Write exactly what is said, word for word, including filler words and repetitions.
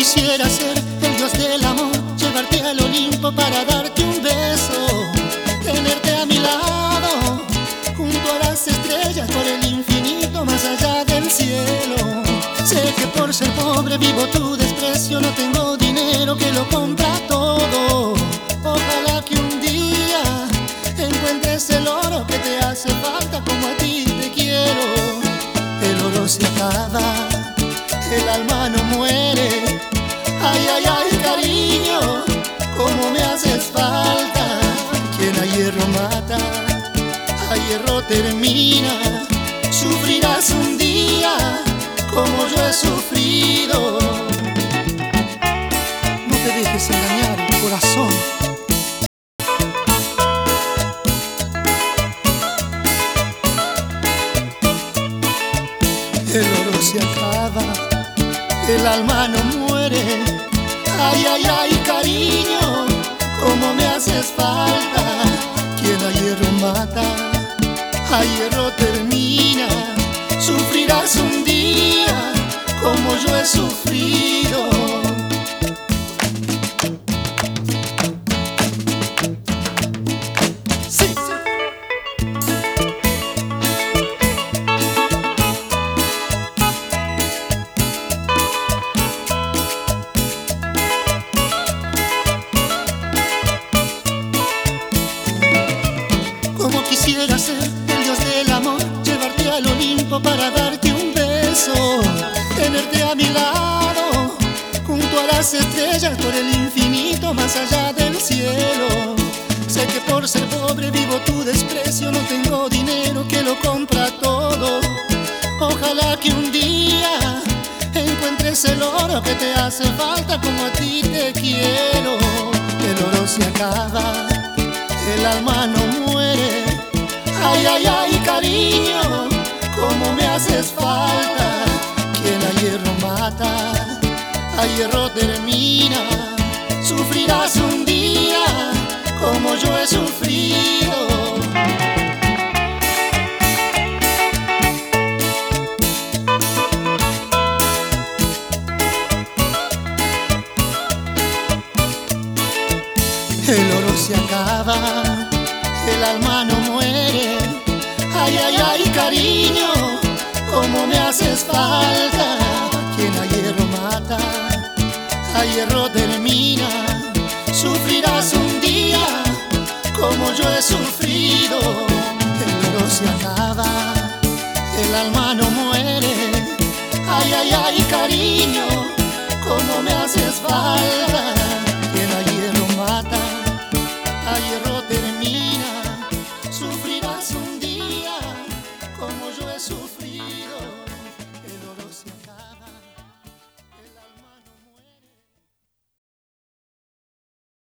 quisiera ser el dios del amor, llevarte al Olimpo para darte un beso, tenerte a mi lado, junto a las estrellas, por el infinito más allá del cielo. Sé que por ser pobre vivo tu desprecio, no tengo dinero que lo compra todo. Ojalá que un día encuentres el oro que te hace falta, como a ti te quiero. El oro se acaba, el alma no muere. Ay, ay, ay, cariño, cómo me haces falta. Quien a hierro mata, a hierro termina. Sufrirás un día como yo he sufrido. No te dejes engañar, corazón. El oro se acaba, el alma no muere. Ay, ay, ay, cariño, cómo me haces falta. Quien a hierro mata, a hierro termina. Sufrirás un día como yo he sufrido. Sí. Como quisiera ser el dios del amor, llevarte al Olimpo para darte un beso, tenerte a mi lado, junto a las estrellas, por el infinito más allá del cielo. Sé que por ser pobre vivo tu desprecio, no tengo dinero que lo compra todo. Ojalá que un día encuentres el oro que te hace falta, como a ti te quiero. El oro se acaba, el alma no muere. Ay, ay, ay, cariño, cómo me haces falta. Quien a hierro mata, a hierro termina. Sufrirás un día como yo he sufrido. El oro se acaba, el alma no muere. Ay, ay, ay, cariño, cómo me haces falta. Quien a hierro mata, a hierro termina. Sufrirás un día como yo he sufrido. El oro se acaba, el alma no muere. Ay, ay, ay, cariño, cómo me haces falta.